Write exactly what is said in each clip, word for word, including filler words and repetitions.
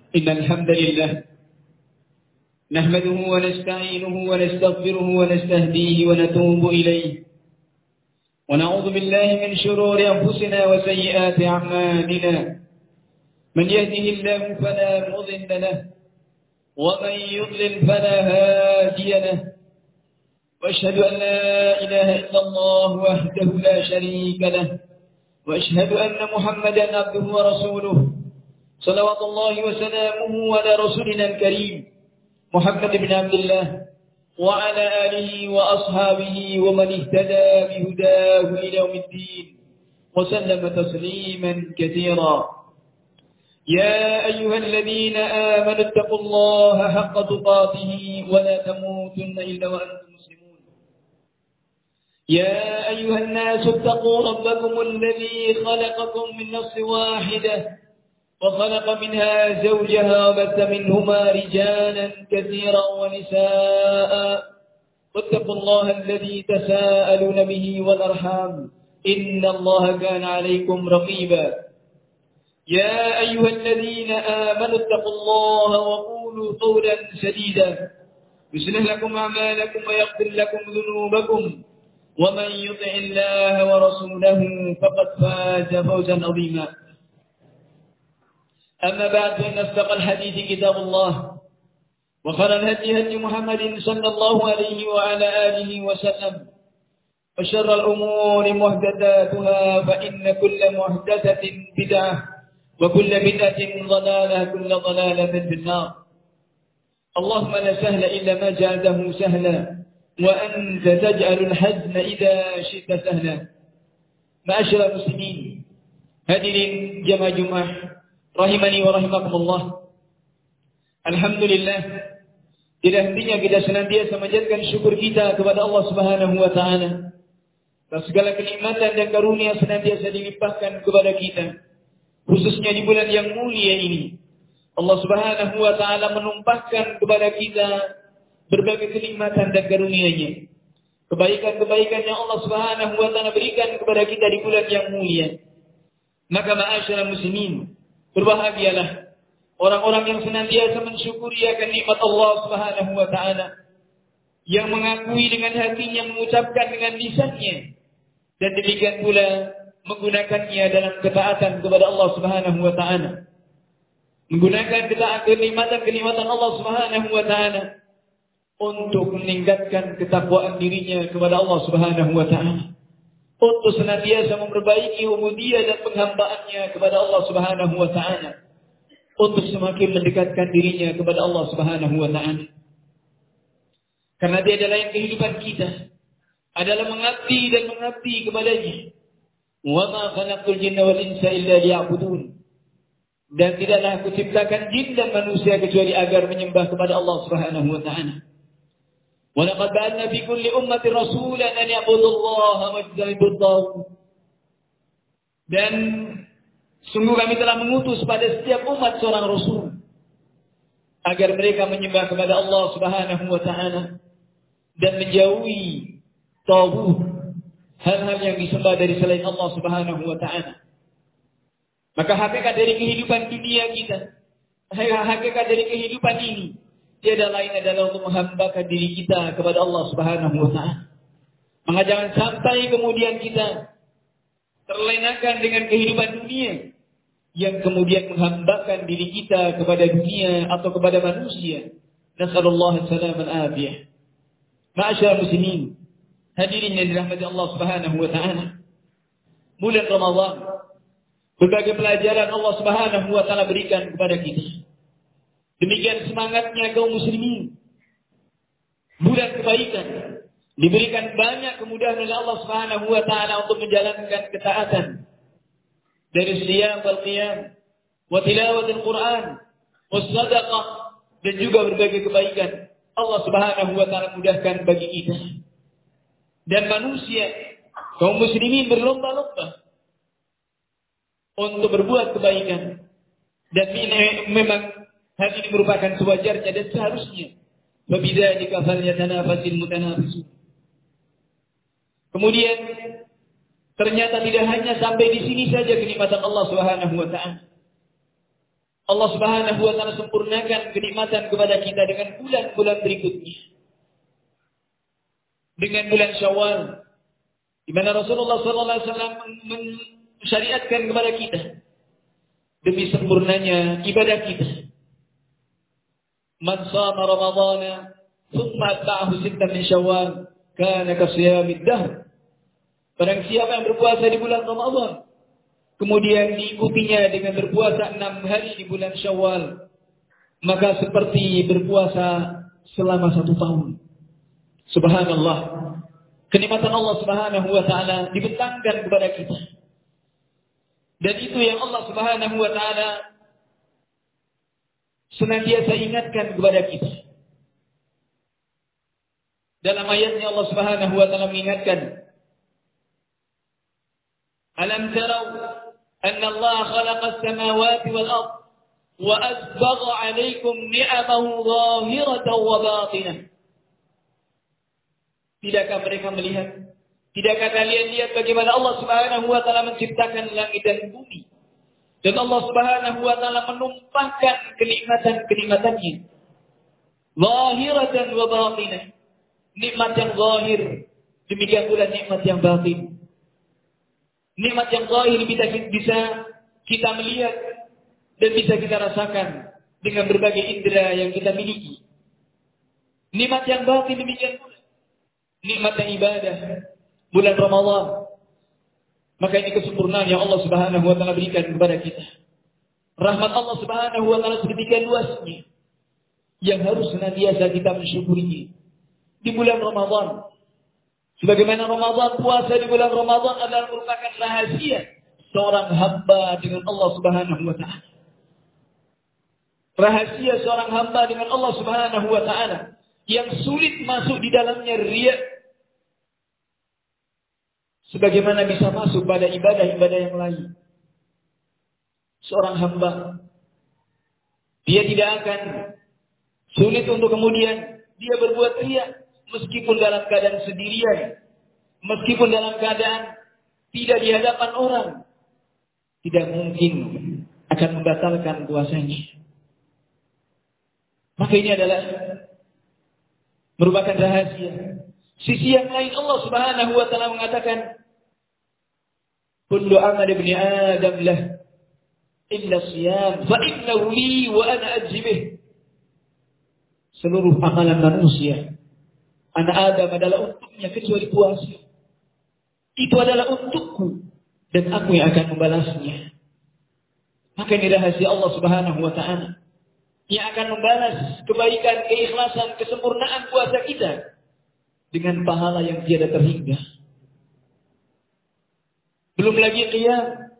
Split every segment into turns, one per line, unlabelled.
إن الحمد لله نحمده ونستعينه ونستغفره ونستهديه ونتوب إليه ونعوذ بالله من شرور أنفسنا وسيئات أعمالنا من يهده الله فلا مضل له ومن يضلل فلا هادي له وأشهد أن لا إله إلا الله وحده لا شريك له وأشهد أن محمدا عبده ورسوله صلوات الله وسلامه على رسولنا الكريم محمد بن عبد الله وعلى آله وأصحابه ومن اهتدى بهداه إلى يوم الدين وسلم تسليما كثيرا يا أيها الذين آمنوا اتقوا الله حق تقاته ولا تموتن إلا وأنتم مسلمون يا أيها الناس اتقوا ربكم الذي خلقكم من نفس واحدة وخلق منها زوجها وبث منهما رجالا كثيرا ونساء واتقوا الله الذي تساءلون به والأرحام إن الله كان عليكم رقيبا يا أيها الذين آمنوا اتقوا الله وقولوا قولا سديدا يصلح لكم أعمالكم ويغفر لكم ذنوبكم ومن يطع الله ورسوله فقد فاز فوزا عظيما أما بعد فإن أصدق الحديث كتاب الله وخير الهدي هدي محمد صلى الله عليه وعلى آله وسلم وشر الأمور محدثاتها فإن كل محدثة بدعة وكل بدعة ضلالة كل ضلالة في النار اللهم لا سهل إلا ما جعلته سهلا وأنت تجعل الحزن إذا شئت سهلا معاشر المسلمين hadirin jamaah Jumat rahimani wa rahimakumullah. Alhamdulillah, tidak hentinya kita senantiasa menjadikan syukur kita kepada Allah Subhanahu wa taala atas segala kenikmatan dan karunia senantiasa dilimpahkan kepada kita, khususnya di bulan yang mulia ini. Allah Subhanahu wa taala menumpahkan kepada kita berbagai kenikmatan dan karunia-Nya, kebaikan-kebaikan yang Allah Subhanahu wa taala berikan kepada kita di bulan yang mulia. Maka ma'asyiral muslimin, berbahagialah orang-orang yang senantiasa mensyukuri akan nikmat Allah Subhanahu wa taala, yang mengakui dengan hatinya, mengucapkan dengan lisannya, dan demikian pula menggunakannya dalam ketaatan kepada Allah Subhanahu wa taala. Menggunakan ketaatan kenikmatan-kenikmatan Allah Subhanahu wa taala untuk meningkatkan ketakwaan dirinya kepada Allah Subhanahu wa taala, untuk senantiasa memperbaiki ubudiyah dan penghambaannya kepada Allah Subhanahu wa taala, untuk semakin mendekatkan dirinya kepada Allah Subhanahu wa taala. Karena dia adalah yang kehidupan kita adalah mengabdi dan mengabdi kepadanya. Wa ma khalaqtul jinna wal insa illa liya'budun. Dan tidaklah aku ciptakan jin dan manusia kecuali agar menyembah kepada Allah Subhanahu wa taala. Wa laqad ba'athna fi kulli ummatin rasulan an ya'budullaha wajtanibut taghut. Dan sungguh kami telah mengutus pada setiap umat seorang rasul agar mereka menyembah kepada Allah Subhanahu wa taala dan menjauhi taghut, hal-hal yang disembah dari selain Allah Subhanahu wa taala. Maka hakikat dari kehidupan dunia kita, hakikat dari kehidupan ini, tiada lain adalah untuk menghambakan diri kita kepada Allah Subhanahu wa taala. Maka jangan sampai kemudian kita terlenakan dengan kehidupan dunia yang kemudian menghambakan diri kita kepada dunia atau kepada manusia. Nasallallahu alaihi wasallam. Ma'asyiral muslimin, hadirin yang dirahmati Allah Subhanahu wa taala. Bulan Ramadan, berbagai pelajaran Allah Subhanahu wa taala berikan kepada kita. Demikian semangatnya kaum muslimin. Bulan kebaikan, diberikan banyak kemudahan oleh Allah Subhanahu wa taala untuk menjalankan ketaatan. Dari siyam wal qiyam, wa tilawatul Quran, was sadaqah, dan juga berbagai kebaikan Allah Subhanahu wa taala mudahkan bagi kita. Dan manusia, kaum muslimin berlomba-lomba untuk berbuat kebaikan. Dan memang hal ini merupakan sewajarnya dan seharusnya. Wabidzalika falyatanafasil mutanafisun. Kemudian ternyata tidak hanya sampai di sini saja kenikmatan Allah Subhanahu wa taala. Allah Subhanahu wa taala sempurnakan kenikmatan kepada kita dengan bulan-bulan berikutnya. Dengan bulan Syawal, di mana Rasulullah sallallahu alaihi wasallam mensyariatkan kepada kita demi sempurnanya ibadah kita. Man shama Ramadhana thumma atba'ahu sittan min Syawal kana ka siyamid dahr. Barang siapa yang berpuasa di bulan Ramadan, kemudian diikutinya dengan berpuasa enam hari di bulan Syawal, maka seperti berpuasa selama satu tahun. Subhanallah. Kenikmatan Allah Subhanahu wa taala dibentangkan kepada kita. Dan itu yang Allah Subhanahu wa taala senantiasa ingatkan kepada kita. Dalam ayatnya Allah Subhanahu wa taala mengingatkan, Alam tarau anna Allah khalaqa as-samawati wal ard wa asbagha 'alaykum ni'amahu zahiratan wa batinah. Tidakkah mereka melihat? Tidakkah kalian lihat bagaimana Allah Subhanahu wa taala menciptakan langit dan bumi? Dan Allah Subhanahu wa taala menumpahkan kenikmatan-kenikmatannya. Zahiratan wa batinah. Nikmat yang zahir, demikian pula nikmat yang batin. Nikmat yang zahir bisa, bisa kita melihat dan bisa kita rasakan dengan berbagai indera yang kita miliki. Nikmat yang batin demikian pula. Nikmat yang ibadah bulan Ramadan. Maka ini kesempurnaan yang Allah Subhanahu wa taala berikan kepada kita. Rahmat Allah Subhanahu wa taala sedemikian luasnya yang harus senantiasa kita mensyukurinya di bulan Ramadan. Sebagaimana Ramadan, puasa di bulan Ramadan adalah merupakan rahasia seorang hamba dengan Allah Subhanahu wa taala. Rahasia seorang hamba dengan Allah Subhanahu wa taala yang sulit masuk di dalamnya riya. Sebagaimana bisa masuk pada ibadah-ibadah yang lain. Seorang hamba, dia tidak akan sulit untuk kemudian dia berbuat riya. Meskipun dalam keadaan sendirian, meskipun dalam keadaan tidak di hadapan orang, tidak mungkin akan membatalkan puasanya. Maka ini adalah merupakan rahasia. Sisi yang lain Allah Subhanahu wa taala mengatakan, "Kullu amal ibni Adam lah illa shiyam, fa innahu li wa ana ajzi bih." Seluruh amalan manusia anak Adam adalah untuknya kecuali puasa. Itu adalah untukku dan aku yang akan membalasnya. Maka ini rahasia Allah Subhanahu wa taala yang akan membalas kebaikan, keikhlasan, kesempurnaan puasa kita dengan pahala yang tiada terhingga. Belum lagi qiyam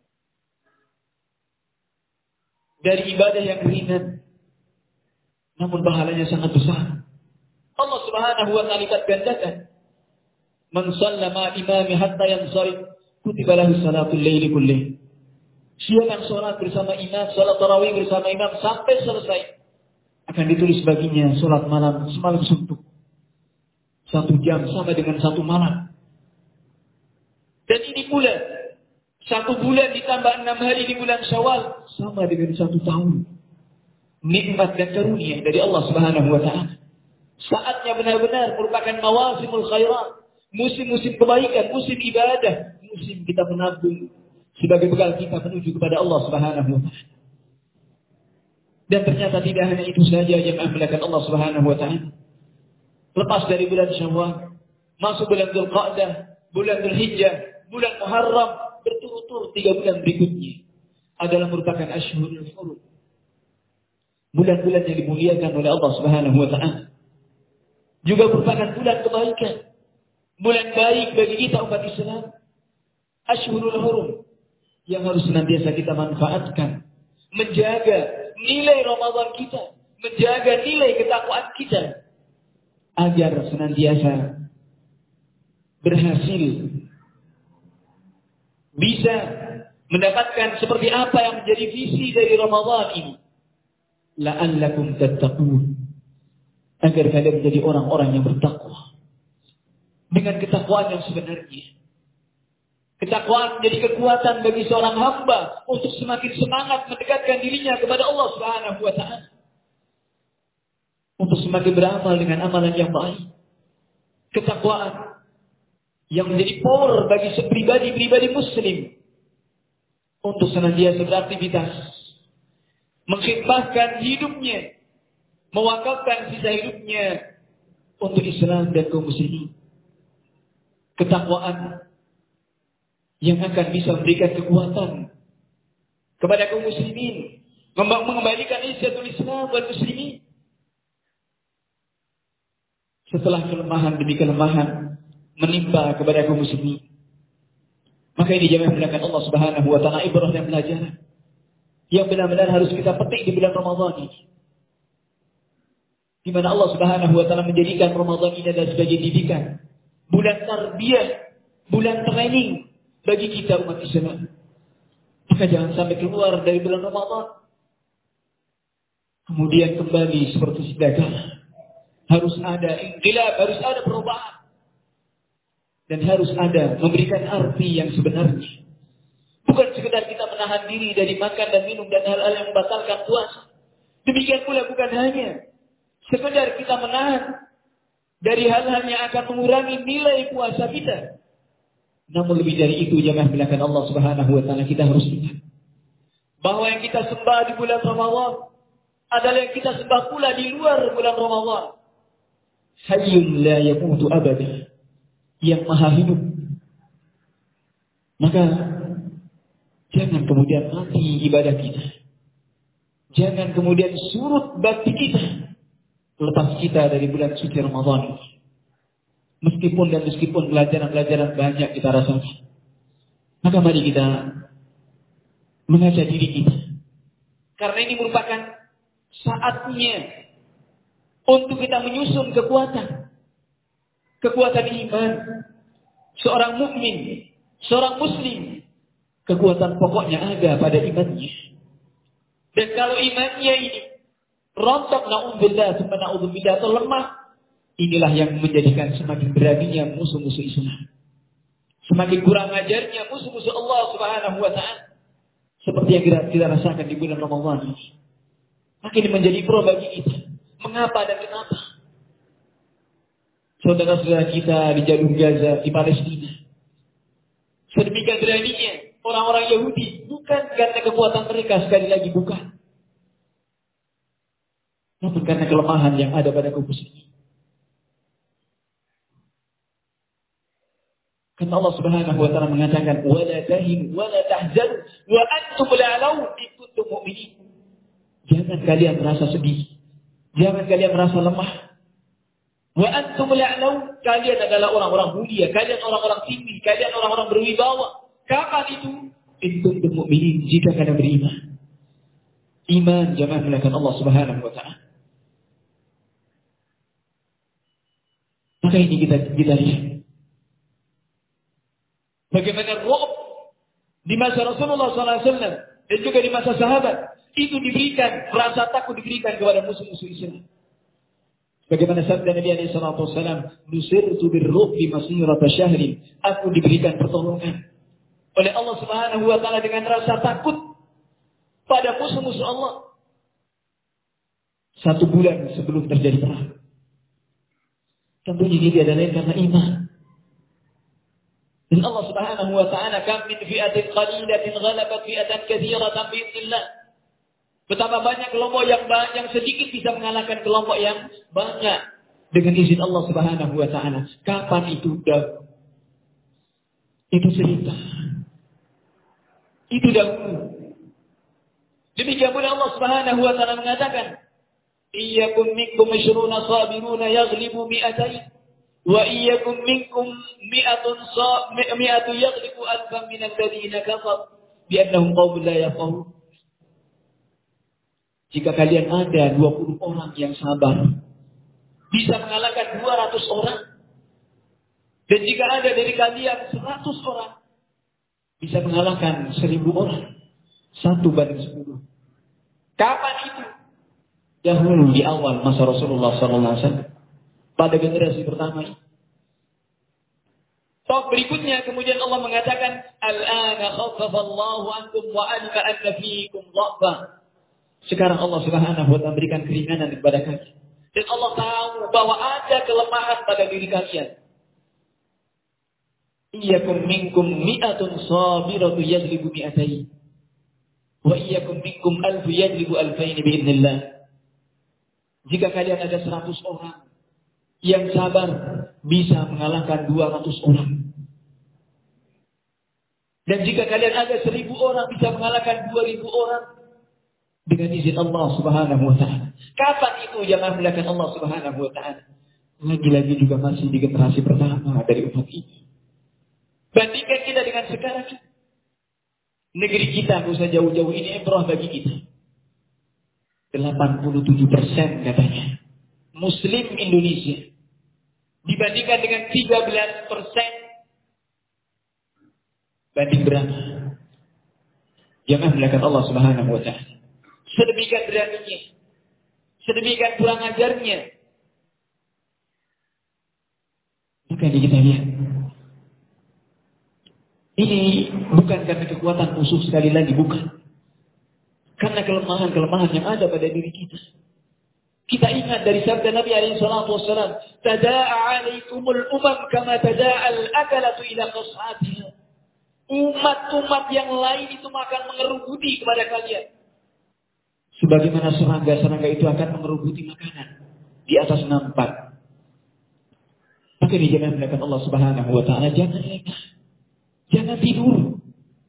dari ibadah yang ringan, namun pahalanya sangat besar. Allah Subhanahu wa taala lipat gandakan. Man shallama imami hatta yansarif kutiba lahu salatul laili kullih. Siapa yang salat bersama imam, salat tarawih bersama imam sampai selesai, akan ditulis baginya salat malam semalam suntuk. Satu jam sama dengan satu malam. Dan ini pula satu bulan ditambah enam hari di bulan Syawal sama dengan satu tahun. Nikmat dan karunia dari Allah Subhanahu wa taala. Saatnya benar-benar merupakan mawasimul khairat, musim-musim kebaikan, musim ibadah, musim kita menabung sebagai bekal kita menuju kepada Allah Subhanahu wa taala. Dan ternyata tidak hanya itu saja yang diamalkan Allah Subhanahu wa taala. Lepas dari bulan Syawal, masuk bulan Dzulqa'dah, bulan Dzulhijjah, bulan Muharram, berturut-turut tiga bulan berikutnya adalah merupakan Ashhurul Hurum. Bulan-bulan yang dimuliakan oleh Allah Subhanahu wa taala. Juga merupakan bulan kebaikan. Bulan baik bagi kita umat Islam. Ashhurul Hurum yang harus senantiasa kita manfaatkan. Menjaga nilai Ramadan kita. Menjaga nilai ketakwaan kita. Agar senantiasa berhasil. Bisa mendapatkan seperti apa yang menjadi visi dari Ramadan ini. La'allakum tattaqun. Agar kalian menjadi orang-orang yang bertakwa. Dengan ketakwaan yang sebenarnya. Ketakwaan menjadi kekuatan bagi seorang hamba untuk semakin semangat mendekatkan dirinya kepada Allah Subhanahu wa taala. Untuk semakin beramal dengan amalan yang baik. Ketakwaan yang menjadi power bagi pribadi-pribadi muslim untuk senantiasa beraktivitas, mengkhidmatkan hidupnya, mewakafkan sisa hidupnya untuk Islam dan kaum muslimin. Ketakwaan yang akan bisa memberikan kekuatan kepada kaum muslimin, mengembalikan izzatul Islam wal muslimin. Setelah kelemahan demi kelemahan menimpa kepada kaum muslimin, maka ini jamaah melakukan Allah Subhanahu wa taala ibrah dan pelajaran yang benar-benar harus kita petik di bulan Ramadan ini. Di mana Allah Subhanahu wa taala menjadikan Ramadan ini adalah sebagai didikan, bulan tarbiyah, bulan training bagi kita umat Islam. Maka jangan sampai keluar dari bulan Ramadan kemudian kembali seperti sedia kala. Harus ada inqilab, harus ada perubahan. Dan harus ada memberikan arti yang sebenarnya. Bukan sekedar kita menahan diri dari makan dan minum dan hal-hal yang membatalkan puasa. Demikian pula bukan hanya sekedar kita menahan dari hal-hal yang akan mengurangi nilai puasa kita. Namun lebih dari itu, jamaah melakukan Allah Subhanahu wa taala, kita harus ingat bahwa yang kita sembah di bulan Ramadan adalah yang kita sembah pula di luar bulan Ramadan. Hayyun la yamutu abada, yang maha hidup. Maka jangan kemudian mati ibadah kita. Jangan kemudian surut bakti kita lepas kita dari bulan suci Ramadan ini. Meskipun dan meskipun pelajaran-pelajaran banyak kita rasakan, maka mari kita mengajar diri kita. Karena ini merupakan saatnya untuk kita menyusun kekuatan. Kekuatan iman. Seorang mukmin, seorang muslim, kekuatan pokoknya ada pada imannya. Dan kalau imannya ini rontok, na'udzubillah, summa na'udzubillah, atau lemah, inilah yang menjadikan semakin beraninya musuh-musuh Islam. Semakin kurang ajarnya musuh-musuh Allah Subhanahu wa taala. Seperti yang kita, kita rasakan di bulan Ramadan ini. Maka ini menjadi pro bagi kita. Mengapa dan kenapa? Saudara-saudara kita di jalur Gaza, di Palestina, sedemikian beraninya orang-orang Yahudi, bukan karena kekuatan mereka, sekali lagi bukan, namun karena kelemahan yang ada pada kaum muslimin. Karena Allah Subhanahu wa taala mengatakan, "Wa la tahinu wa la tahzanu wa antum la'laun in kuntum mu'minin." Jangan kalian merasa sedih. Jangan kalian merasa lemah. Wa antum la'laun, kalian adalah orang-orang mulia, kalian orang-orang tinggi, kalian orang-orang berwibawa. Kapan itu? In kuntum mu'minin, jika kalian beriman. Iman jamaah melakukan Allah Subhanahu wa taala. Maka ini kita kita lihat bagaimana ru'ub di masa Rasulullah sallallahu alaihi wasallam dan juga di masa sahabat itu diberikan, rasa takut diberikan kepada musuh-musuh Islam. Bagaimana sabda Nabi alaihi salatu wasallam, "Nusirtu birru'bi masirata syahrin." Aku diberikan pertolongan oleh Allah Subhanahu wa taala dengan rasa takut pada musuh-musuh Allah satu bulan sebelum terjadi perang. Tentunya ini tidak lain karena iman. Dan Allah Subhanahu wa taala, "Kam min fi'atin qalilatin ghalabat fi'atan katsiratan bi'idznillah." Betapa banyak kelompok yang banyak, yang sedikit bisa mengalahkan kelompok yang banyak dengan izin Allah Subhanahu wa taala. Kapan itu dahulu? Itu cerita. Itu dahulu. Demikian pula Allah Subhanahu wa taala mengatakan, "Iyyakum minkum ishruna sabiruna yaghlibu mi'atain wa iyyakum minkum mi'atun sa mi'atu yaghlibu alfan min alladziina kafaru bi annahum qaumun la yafqahun." Jika kalian ada dua puluh orang yang sabar, bisa mengalahkan dua ratus orang. Dan jika ada dari kalian seratus orang, bisa mengalahkan seribu orang. Satu banding sepuluh. Kapan itu? Dahulu di awal masa Rasulullah sallallahu alaihi wasallam. Pada generasi pertama ini. Toh berikutnya kemudian Allah mengatakan, Al-ana khaffafallahu ankum wa alima anna fiikum dha'fa. Sekarang Allah Subhanahu wa taala memberikan keringanan kepada kalian. Dan Allah tahu bahwa ada kelemahan pada diri kalian. Iyyakum minkum mi'atun sabiratu yajlibu mi'atayn. Wa iyyakum minkum alfu yajlibu alfayn bi'idznillah. Jika kalian ada seratus orang yang sabar, bisa mengalahkan dua ratus orang. Dan jika kalian ada seribu orang, bisa mengalahkan dua ribu orang. Dengan izin Allah Subhanahu wa ta'ala. Kapan itu yang melakukan Allah Subhanahu wa ta'ala? Lagi-lagi juga masih di generasi pertama dari umat ini. Bandingkan kita dengan sekarang. Negeri kita, tidak usah jauh-jauh, ini ibrah bagi kita. delapan puluh tujuh persen katanya. Muslim Indonesia. Dibandingkan dengan tiga belas persen. Banding berapa? Jangan melakukan Allah Subhanahu wa ta'ala. Sedemikian beraninya. Sedemikian kurang ajarnya. Maka ini kita lihat. Ini bukan karena kekuatan musuh sekali lagi, bukan. Karena kelemahan-kelemahan yang ada pada diri kita. Kita ingat dari sabda Nabi alaihi salatu wassalam, "Tada'a 'alaikumul umam kama tada'al akalatu ila qas'atiha." Umat-umat yang lain itu akan mengerubuti kepada kalian. Sebagaimana serangga-serangga itu akan mengerubuti makanan di atas nampak. Maka ini jangan melakukan Allah Subhanahu wa ta'ala. Jangan lengah. Jangan tidur.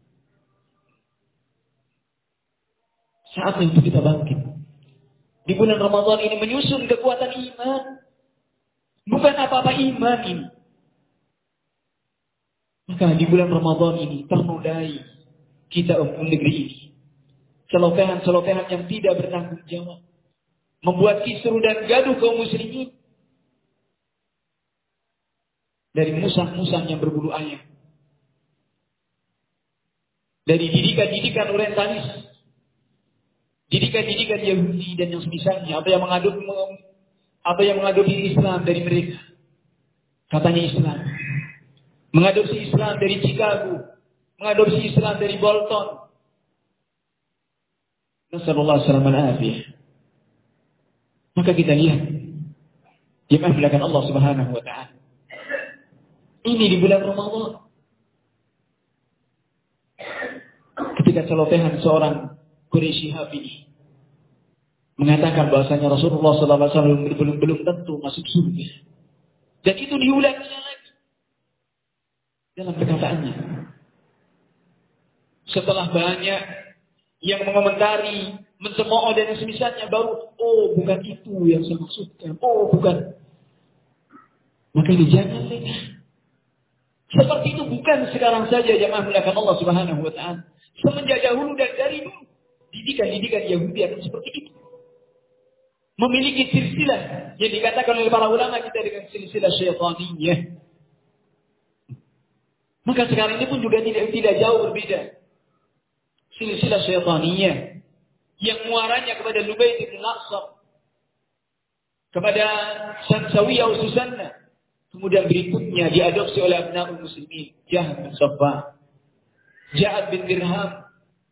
Saatnya untuk kita bangkit. Di bulan Ramadan ini menyusun kekuatan iman. Bukan apa-apa iman ini. Maka di bulan Ramadan ini ternodai kita untuk negeri ini. Celotehan-celotehan yang tidak bertanggung jawab. Membuat kisruh dan gaduh kaum muslimin. Dari musang-musang yang berbulu ayam. Dari didikan-didikan orientalis. Didikan-didikan Yahudi dan yang semisalnya. Apa yang mengadop, apa yang mengadopsi Islam dari mereka. Katanya Islam. Mengadopsi Islam dari Chicago. Mengadopsi Islam dari Bolton. Nasallallahu alaihi. Maka kita lihat jemaah belakang Allah Subhanahu wa ta'ala. Ini di bulan Ramadan. Ketika celotehan seorang Quraisy ini mengatakan bahwasanya Rasulullah sallallahu alaihi wasallam belum belum tentu masuk surga. Dan itu diulang-ulang lagi dalam perkataannya. Setelah banyak yang mengomentari, mencemooh dan semisalnya, baru, oh bukan itu yang saya maksudkan, oh bukan. Maka ini jangan lengah. Seperti itu bukan sekarang saja jemaah melakukan Allah Subhanahu wa ta'ala. Semenjak dahulu dan dari dulu, didikan-didikan Yahudi akan seperti itu. Memiliki silsilah yang dikatakan oleh para ulama kita dengan silsilah syaitaniyah. Maka sekarang ini pun juga tidak tidak jauh berbeda. Silsilah syaitaniyah yang muaranya kepada Lubayt bin Aqsam, kepada Sansawiyah Susanna, kemudian berikutnya diadopsi oleh abnaul muslimin, Jahl bin Safwan, Ja'ad bin Dirham,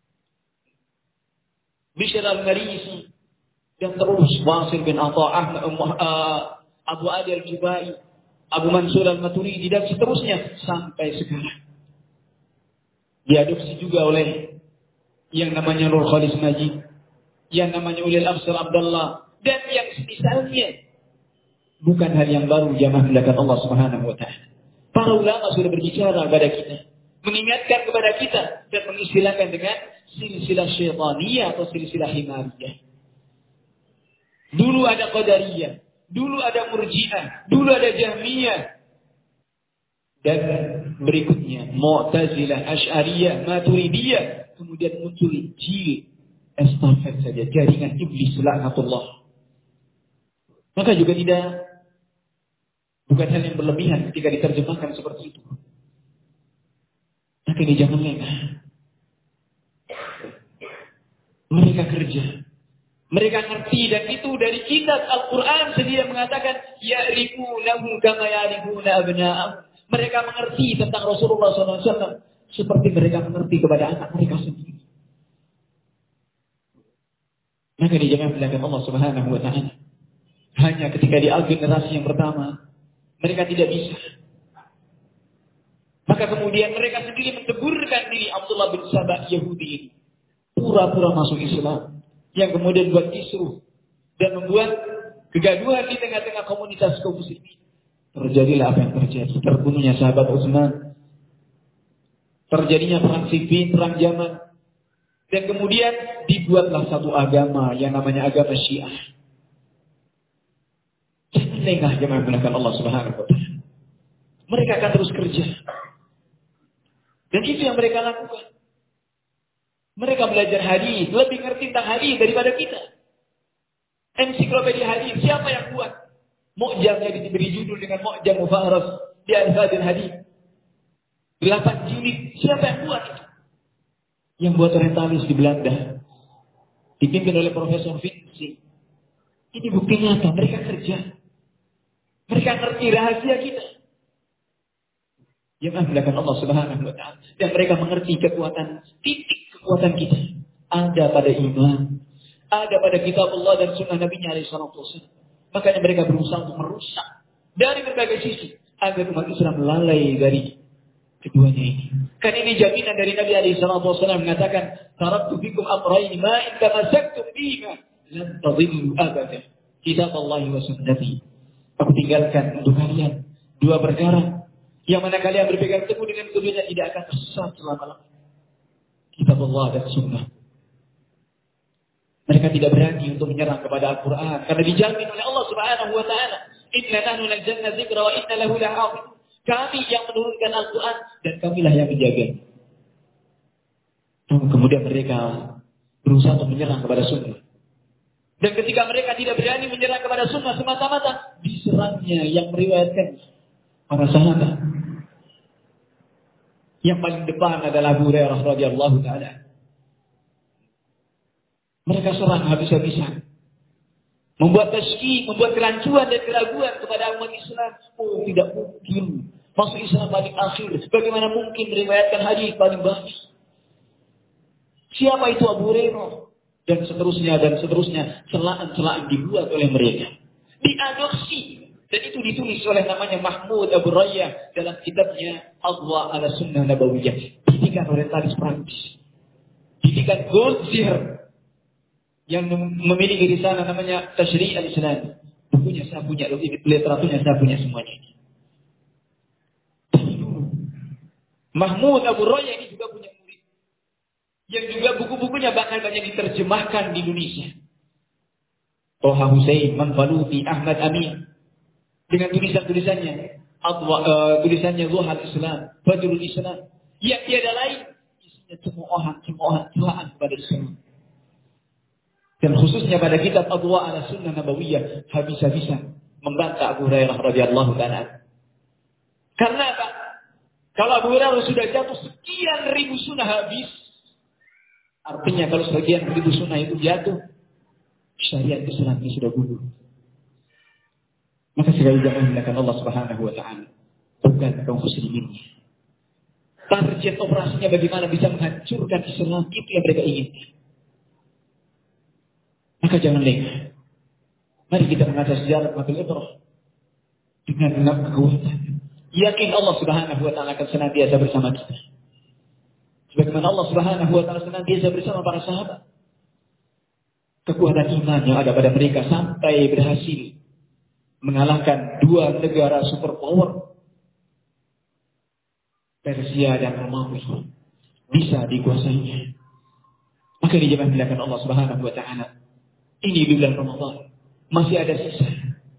Bishr al-Marisi, dan terus Wasil bin Atha, Abu Adi al-Jubai, Abu Mansur al-Maturidi, dan seterusnya sampai sekarang. Diadopsi juga oleh yang namanya Nur Khalis Najib, yang namanya Ulil Absar Abdullah, dan yang semisalnya. Bukan hal yang baru jamaah melakukan Allah Subhanahu wa ta'ala. Para ulama sudah berbicara kepada kita, mengingatkan kepada kita, dan mengistilahkan dengan silsilah syaitaniyah atau silsilah himariyah. Dulu ada Qadariyah, dulu ada Murji'ah, dulu ada Jahmiyah, dan berikutnya Mu'tazilah, Asy'ariyah, Maturidiyah. Kemudian muncul jil estafet saja, jaringan iblis laknatullah. Maka juga tidak, bukan hal yang berlebihan ketika diterjemahkan seperti itu. Maka ini jangan lengah. Mereka kerja, mereka ngerti, dan itu dari kitab Al-Quran sendiri mengatakan ya'rifunahu kama ya'rifuna abna'ahum. Mereka mengerti tentang Rasulullah shallallahu alaihi wasallam seperti mereka mengerti kepada anak mereka sendiri. Maka dijadikan pilihan Allah Subhanahu wa taala. Hanya ketika di generasi yang pertama mereka tidak bisa. Maka kemudian mereka sendiri menteburkan diri Abdullah bin Sabah Yahudi ini. Pura-pura masuk Islam. Yang kemudian buat kisruh. Dan membuat kegaduhan di tengah-tengah komunitas kaum muslimin. Terjadilah apa yang terjadi. Terbunuhnya sahabat Utsman. Terjadinya perang Siffin, perang Yaman. Dan kemudian dibuatlah satu agama yang namanya agama Syiah. Jangan lengah jemaah menggunakan Allah Subhanahu wa taala. Mereka akan terus kerja. Dan itu yang mereka lakukan. Mereka belajar hadis, lebih ngerti tentang hadis daripada kita. Ensiklopedia hadis, siapa yang buat? Mu'jamnya diberi judul dengan Mu'jam Mufaharas di Al-Fadil Hadis. Delapan jilid, siapa yang buat itu? Yang buat orientalis di Belanda. Dipimpin oleh Profesor Vinci. Ini bukti nyata, mereka kerja. Mereka ngerti rahasia kita. Yang akan Allah Subhanahu wa taala. Dan mereka mengerti kekuatan, titik kekuatan kita. Ada pada iman. Ada pada kitab Allah dan sunnah Nabi-Nya alaihi salatu wasallam. Makanya mereka berusaha untuk merusak dari berbagai sisi agar umat Islam lalai dari keduanya ini. Kan ini jaminan dari Nabi alaihi salatu wasallam mengatakan, "Taraktu fikum amrayn ma in tamassaktum bihima lan tadhillu abadan." Kitab Allah wa sunnati. Aku tinggalkan untuk kalian dua perkara yang mana kalian berpegang teguh dengan keduanya tidak akan tersesat selama-lamanya. Kitab Allah dan sunnah. Mereka tidak berani untuk menyerang kepada Al-Quran karena dijamin oleh Allah Subhanahu wa taala, "Inna nahnu nazzalna dzikra wa inna lahu lahafidun." Kami yang menurunkan Al-Quran dan kamilah yang menjaga. Kemudian mereka berusaha untuk menyerang kepada sunnah. Dan ketika mereka tidak berani menyerang kepada sunnah semata-mata, diserangnya yang meriwayatkan para sahabat. Yang paling depan adalah Abu Hurairah radhiyallahu taala. Mereka serang habis-habisan. Membuat tasyki, membuat kerancuan dan keraguan kepada umat Islam. Oh, tidak mungkin masuk Islam paling akhir. Bagaimana mungkin meriwayatkan hadis paling banyak? Siapa itu Abu Hurairah? Dan seterusnya, dan seterusnya. Celaan-celaan dibuat oleh mereka. Diadopsi. Dan itu ditulis oleh namanya Mahmud Abu Rayyah dalam kitabnya Adwa ala Sunnah Nabawiyah. Didikan orientalis Prancis. Didikan Goldziher yang memiliki di sana namanya Tashri' al-Islam. Bukunya saya punya, literaturnya saya punya semuanya. Mahmud Abu Rayyah ini juga punya murid. Yang juga buku-bukunya bahkan banyak diterjemahkan di Indonesia. Toha Hussein, Manfaluti, Ahmad Amin. Dengan tulisan-tulisannya. Adwa, uh, tulisannya Zuhal Islam, Fajrul Islam. Yang tiada lain. Isinya cemoohan, cemoohan, celaan kepada Islam. Dan khususnya pada kitab Adwa ala Sunnah Nabawiyah habis-habisan membantah Abu Hurairah radhiyallahu taala. Karena apa? Kalau Abu Hurairah sudah jatuh sekian ribu sunnah habis, artinya kalau sekian ribu sunnah itu jatuh, syariat Islam ini sudah gugur. Maka sekali jangan menggunakan Allah Subhanahu wa taala, bukan kaum musliminnya. Target operasinya bagaimana bisa menghancurkan Islam, itu yang mereka inginkan. Maka jangan lengah. Mari kita mengajar sejarah matul ibrah dengan enam kekuatan. Yakin Allah Subhanahu wa taala akan senantiasa bersama kita. Sebagaimana Allah Subhanahu wa taala senantiasa bersama para sahabat. Kekuatan iman yang ada pada mereka sampai berhasil mengalahkan dua negara superpower, Persia dan Romawi, bisa dikuasainya. Maka dijadikan pilihan Allah Subhanahu wa taala. Ini di bulan Ramadan masih ada sisa.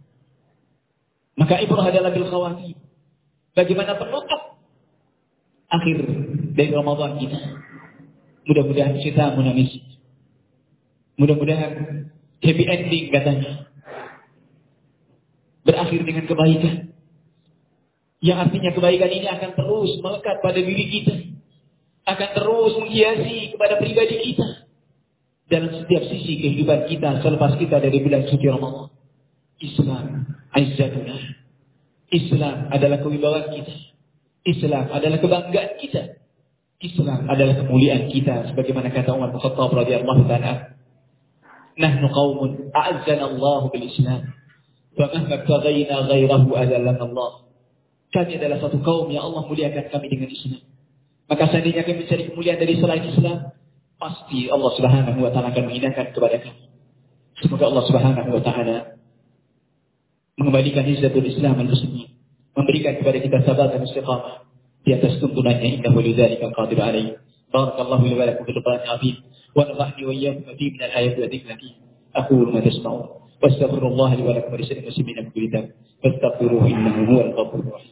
Maka ibrah adalah bil khawatim. Bagaimana penutup akhir dari Ramadan kita. Mudah-mudahan kita menangis. Mudah-mudahan happy ending katanya. Berakhir dengan kebaikan. Yang artinya kebaikan ini akan terus melekat pada diri kita. Akan terus menghiasi kepada pribadi kita. Dalam setiap sisi kehidupan kita selepas kita dari bulan suci Ramadan. Islam, izzatuna. Islam adalah kewibawaan kita. Islam adalah kebanggaan kita. Islam adalah kemuliaan kita. Sebagaimana kata Umar bin Khattab radhiyallahu ta'ala, nahnu qaumun a'azzana Allah bil Islam, wa mahma btaghayna ghairahu adallana Allah. Kami adalah satu kaum yang Allah muliakan kami dengan Islam. Maka seandainya kami mencari kemuliaan dari selain Islam, pasti Allah Subhanahu wa ta'ala akan menghinakan kepada kami. Semoga Allah Subhanahu wa ta'ala mengembalikan izzatul Islam al-muslimin, memberikan kepada kita sabat dan istiqamah di atas tuntunannya, innahu lidzalika qadir alaih. Barakallahu li wa lakum fil Qur'anil azim wa nafa'ani wa iyyakum bi min al-ayati wa dhikril hakim. Aqulu ma tasma'un wa astaghfirullah li wa lakum wa lisa'iril muslimina min kulli dhanb fastaghfiruhu innahu huwal ghafurur rahim.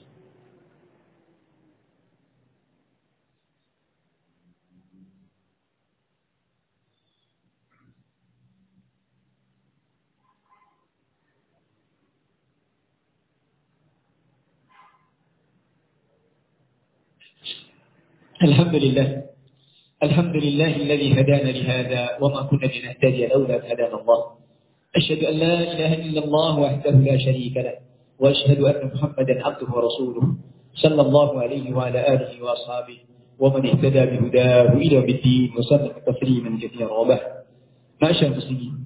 الحمد لله الحمد لله الذي هدانا لهذا وما كنا لنهتدي لولا أن هدانا الله. أشهد أن لا إله إلا الله وحده لا شريك له وأشهد أن محمدا عبده ورسوله صلى الله عليه وعلى آله وأصحابه ومن اهتدى بهداه إلى يوم الدين وسلم تسليما كثيرا وبعد. معاشر المسلمين,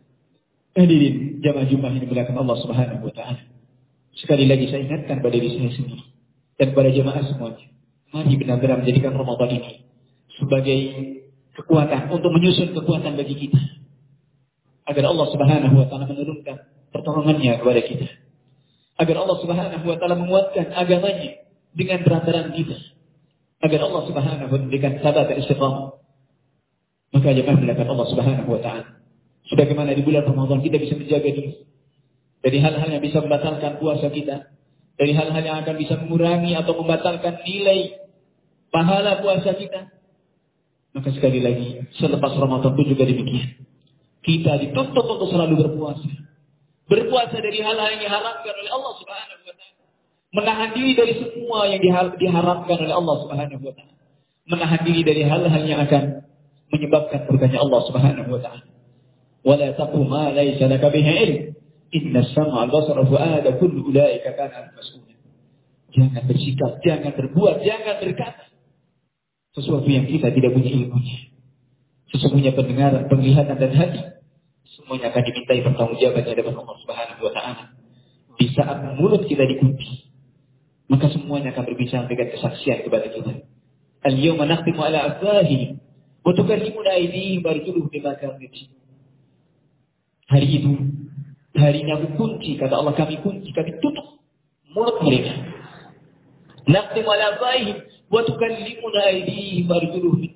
hadirin jamaah-jamaah yang dimuliakan Allah Subhanahu wa ta'ala. Sekali lagi saya ingatkan pada diri saya sendiri dan pada jamaah semuanya, mari benar-benar menjadikan Ramadan ini sebagai kekuatan untuk menyusun kekuatan bagi kita, agar Allah Subhanahu wa ta'ala menurunkan pertolongannya kepada kita, agar Allah Subhanahu wa ta'ala menguatkan agamanya dengan perantaraan kita, agar Allah Subhanahu wa ta'ala memberikan sabat dan istiqamah. Maka jemaah melakukan Allah Subhanahu wa ta'ala, sebagaimana di bulan Ramadan kita bisa menjaga diri dari hal-hal yang bisa membatalkan puasa kita, dari hal-hal yang akan bisa mengurangi atau membatalkan nilai pahala puasa kita. Maka sekali lagi, selepas Ramadan pun juga demikian. Kita dituntut untuk selalu berpuasa. Berpuasa dari hal-hal yang diharamkan oleh Allah Subhanahu wa ta'ala. Menahan diri dari semua yang diharamkan oleh Allah Subhanahu wa ta'ala. Menahan diri dari hal-hal yang akan menyebabkan murkanya Allah Subhanahu wa ta'ala. Wala taqu ma laysa laka bihi ilm. Inna as-sam'a wal-basara fu'ada kullu ulaika kana mas'ula. Jangan bersikap, jangan berbuat, jangan berkata sesuatu yang kita tidak punya ilmunya. Sesungguhnya pendengaran, penglihatan dan hati semuanya akan dimintai pertanggungjawabannya dari Allah Subhanahu wa ta'ala. Di saat mulut kita dikunci, maka semuanya akan berbicara dengan kesaksian kepada kita. Al-yawma nakhtimu ala afwahihim wa tukallimuna aydihim wa arjuluhum bima kanu yaksibun. Hari itu, harinya aku kunci, kata Allah, kami kunci, kami tutup mulut mereka. Nakhtimu ala afwahihim wa tukallimuna aydihim wa arjuluhum.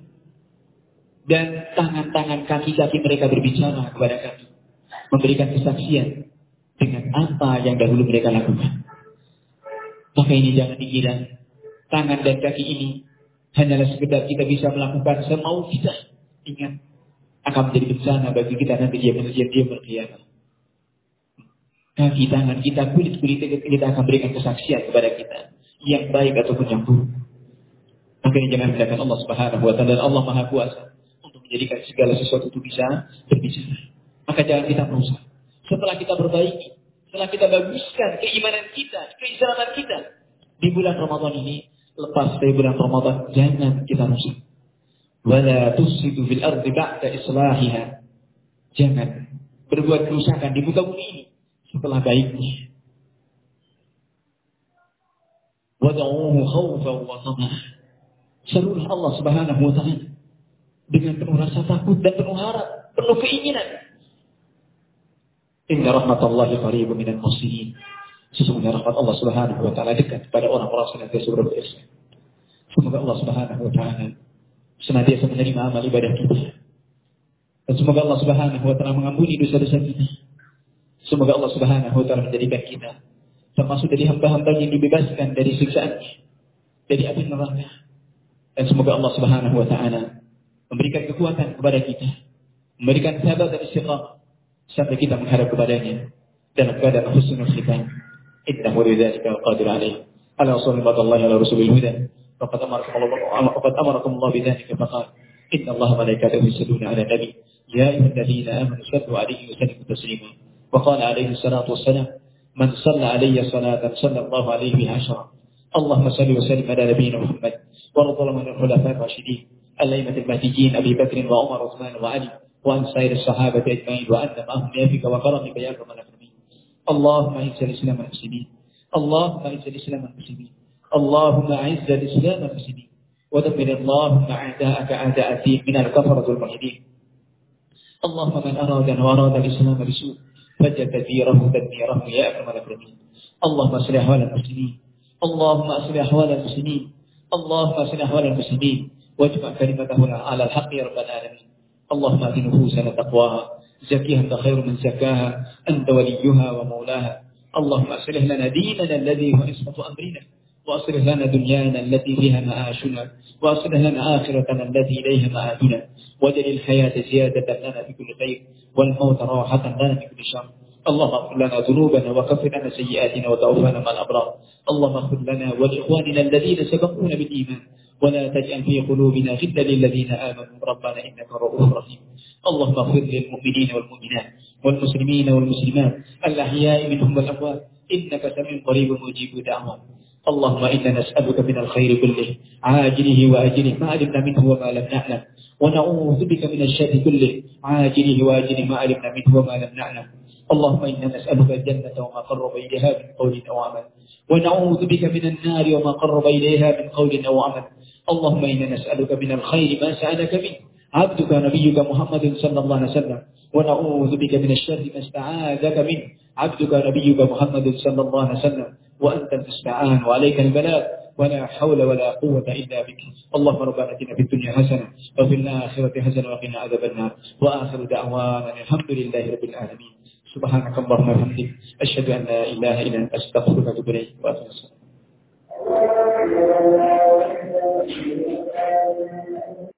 Dan tangan-tangan kaki-kaki mereka berbicara kepada kami, memberikan kesaksian dengan apa yang dahulu mereka lakukan. Maka ini jangan dikira tangan dan kaki ini hanyalah sekedar kita bisa melakukan semau kita. Ingat, akan menjadi bencana bagi kita nanti dia dia dia berkiamat. Kaki tangan kita, kulit-kulit kita akan berikan kesaksian kepada kita, yang baik ataupun yang buruk. Maka ini jangan mendapatkan Allah Subhanahu wa ta'ala, dan Allah Maha Kuasa untuk menjadikan segala sesuatu itu bisa berbicara. Maka jangan kita merusak. Setelah kita perbaiki, setelah kita baguskan keimanan kita, keislaman kita di bulan Ramadan ini, lepas dari bulan Ramadan jangan kita rusak. Wala tusidu fil ardi ba'da islahiha. Jangan berbuat kerusakan di muka bumi ini setelah baiknya. Wad'uhu khawfan wa tama'an. Serulah Allah Subhanahu wa ta'ala dengan penuh rasa takut dan penuh harap, penuh keinginan. Inna rahmatallahi qaribun minal muhsinin. Sesungguhnya rahmat Allah Subhanahu wa ta'ala dekat pada orang-orang senantiasa berbuat ihsan. Semoga Allah Subhanahu wa ta'ala senantiasa menerima amal ibadah kita. Dan semoga Allah Subhanahu wa ta'ala mengampuni dosa-dosa kita. Semoga Allah Subhanahu wa ta'ala menjadikan kita termasuk dari hamba-hamba yang dibebaskan dari siksaannya, dari api neraka. Dan semoga Allah Subhanahu wa ta'ala memberikan kekuatan kepada kita, memberikan sahabat dan istiqamah sampai kita menghadap kepadanya dalam keadaan husnul khitam. Innahu lidzalika qadir alaih. Ala sallallahu ala rasulil huda. Faqad amarakum Allah faqad amarakum Allah bidzalika faqala inna Allah wa malaikatahu yusalluna ala nabi ya ayyuhalladzina amanu sallu alaihi wa sallimu taslima. Wa qala alaihi salatu wassalam man shalla alayya salatan sallallahu alaihi biha ashra اللهم صل وسلم على نبينا محمد وارض اللهم عن الخلفاء الراشدين الأئمة المهديين أبي بكر وعمر وعثمان وعلي وعن سائر الصحابة أجمعين وأن معهم بيدك وكرمك يا أكرم الأكرمين. اللهم أعز الإسلام والمسلمين اللهم أعز الإسلام والمسلمين اللهم أعز الإسلام والمسلمين ودمر اللهم أعداءك أعداء الدين من الكفرة والملحدين. اللهم من أرادنا وأراد الإسلام بسوء فجد تدبيره تدميره يا أكرم الأكرمين. اللهم أصلح أحوال المسلمين اللهم أصلح أحوال المسلمين اللهم أصلح أحوال المسلمين واجمع كلمتنا على الحق يا رب العالمين. اللهم آت نفوسنا تقواها زكيها أنت خير من زكاها أنت وليها ومولاها. اللهم أصلح لنا ديننا الذي هو عصمة أمرنا وأصلح لنا دنيانا التي فيها معاشنا وأصلح لنا آخرتنا التي إليها مآبنا واجعل الحياة زيادة لنا في كل خير والموت راحة لنا في كل شر. اللهم اغفر لنا ذنوبنا وكفر عنا سيئاتنا وتوفنا مع الأبرار. اللهم اغفر لنا ولإخواننا الذين سبقونا بالإيمان ولا تجعل في قلوبنا غلا للذين آمنوا ربنا إنك رؤوف رحيم. اللهم اغفر للمؤمنين والمؤمنات والمسلمين والمسلمات الأحياء منهم والأموات إنك سميع قريب مجيب دعوات. اللهم إنا نسألك من الخير كله عاجله وآجله ما علمنا منه وما لم نعلم ونعوذ بك من الشر كله عاجله وآجله ما علمنا منه وما لم نعلم. اللهم إنا نسألك الجنة وما قرب إليها من قول أو عمل ونعوذ بك من النار وما قرب إليها من قول أو عمل. اللهم إنا نسألك من الخير ما سألك منه عبدك نبيك محمد صلى الله عليه وسلم ونعوذ بك من الشر ما استعاذك منه عبدك نبيك محمد صلى الله عليه وسلم وأنت المستعان وعليك البلاغ ولا حول ولا قوة إلا بك. اللهم ربنا آتنا في الدنيا حسنة وفي الآخرة حسنة وقنا عذاب النار وآخر دعوانا الحمد لله رب العالمين. سبحانك اللهم وبحمدك أشهد أن لا إله إلا أنت أستغفرك وأتوب إليك وأتوب السلام.